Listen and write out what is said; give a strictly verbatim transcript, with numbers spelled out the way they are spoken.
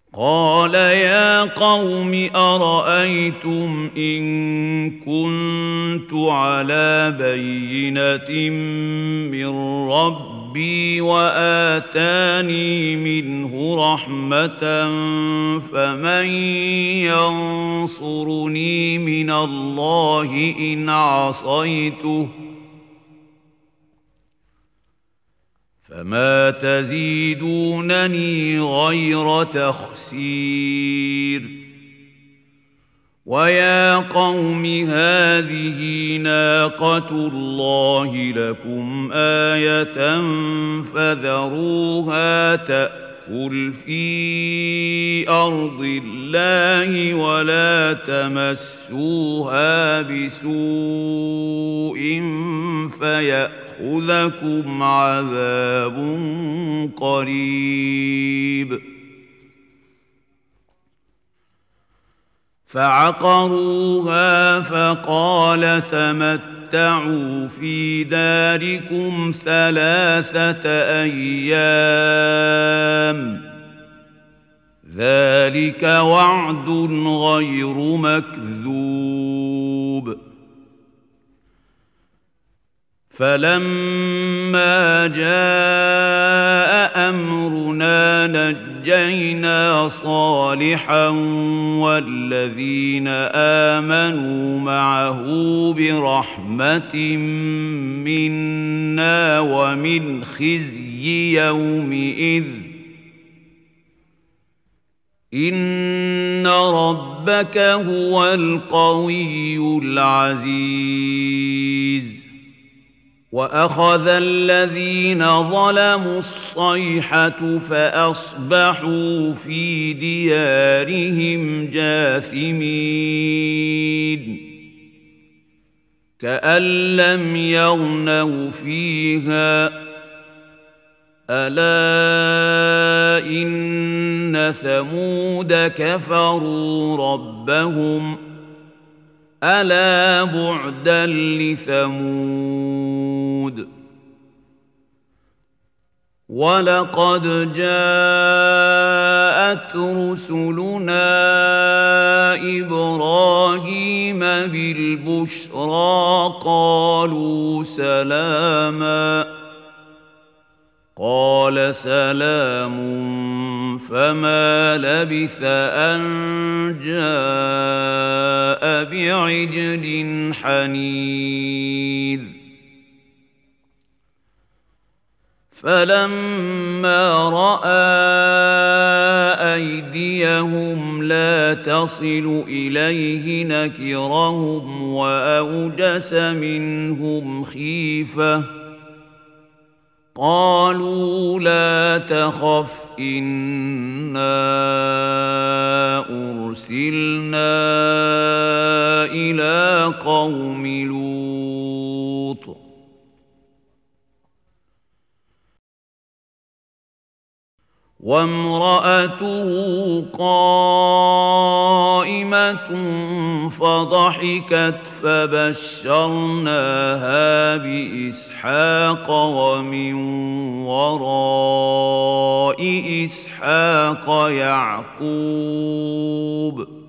قال يا قوم أرأيتم إن كنت على بينة من ربي وآتاني منه رحمة فمن ينصرني من الله إن عصيته فما تزيدونني غير تخسير ويا قوم هذه ناقة الله لكم آية فذروها تأكل في أرض الله ولا تمسوها بسوء فيأخذكم يأخذكم عذاب قريب فعقروها فقال تمتعوا في داركم ثلاثة أيام ذلك وعد غير مكذوب فلما جاء أمرنا نجينا صالحا والذين آمنوا معه برحمة منا ومن خزي يومئذ إن ربك هو القوي العزيز وأخذ الذين ظلموا الصيحة فأصبحوا في ديارهم جاثمين كأن لم يغنوا فيها ألا إن ثمود كفروا ربهم ألا بعدا لثمود ولقد جاءت رسلنا إبراهيم بالبشرى قالوا سلاما قال سلام فما لبث أن جاء بعجل حنيذ فلما رأى أيديهم لا تصل إليه نكرهم وأوجس منهم خيفة قالوا لا تخف إنا أرسلنا إلى قوم لوط وامرأته قائمة فضحكت فبشرناها بإسحاق ومن وراء إسحاق يعقوب